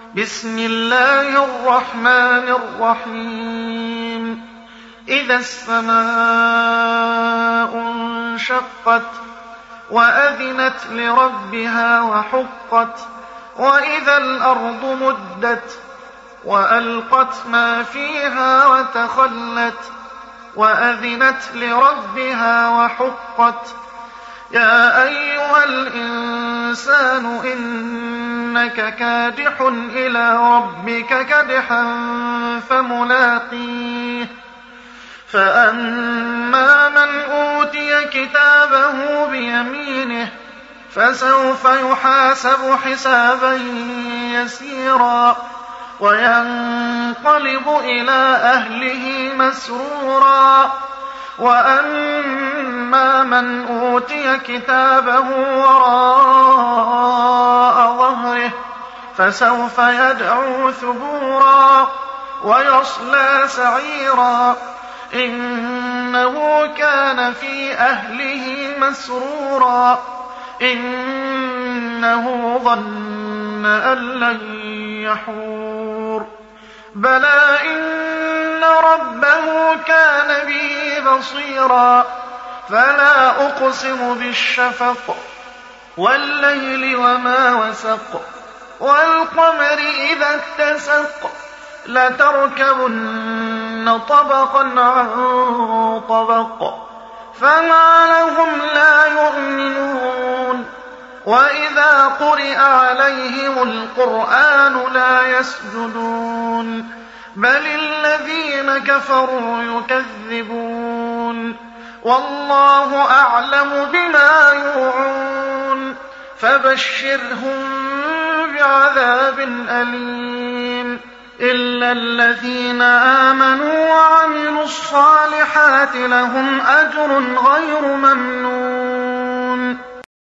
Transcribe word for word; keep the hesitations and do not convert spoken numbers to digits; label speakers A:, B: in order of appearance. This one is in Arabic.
A: بسم الله الرحمن الرحيم إذا السماء انشقت وأذنت لربها وحقت وإذا الأرض مدت وألقت ما فيها وتخلت وأذنت لربها وحقت يا أيها الإنسان إنك كادح إلى ربك كدحا فملاقيه فأما من أوتي كتابه بيمينه فسوف يحاسب حسابا يسيرا وينقلب إلى أهله مسرورا وأما من أوتي كتابه وراء ظهره فسوف يدعو ثبورا ويصلى سعيرا إنه كان في أهله مسرورا إنه ظن أن لن يحور بلى إن ربه كان به بصيرا فلا أقسم بالشفق والليل وما وسق والقمر إذا اتسق لتركبن طبقا عن طبق فما لهم لا يؤمنون وإذا قرئ عليهم القرآن لا يسجدون بل الذين كفروا يكذبون والله أعلم بما يوعون فبشرهم بعذاب أليم إلا الذين آمنوا وعملوا الصالحات لهم أجر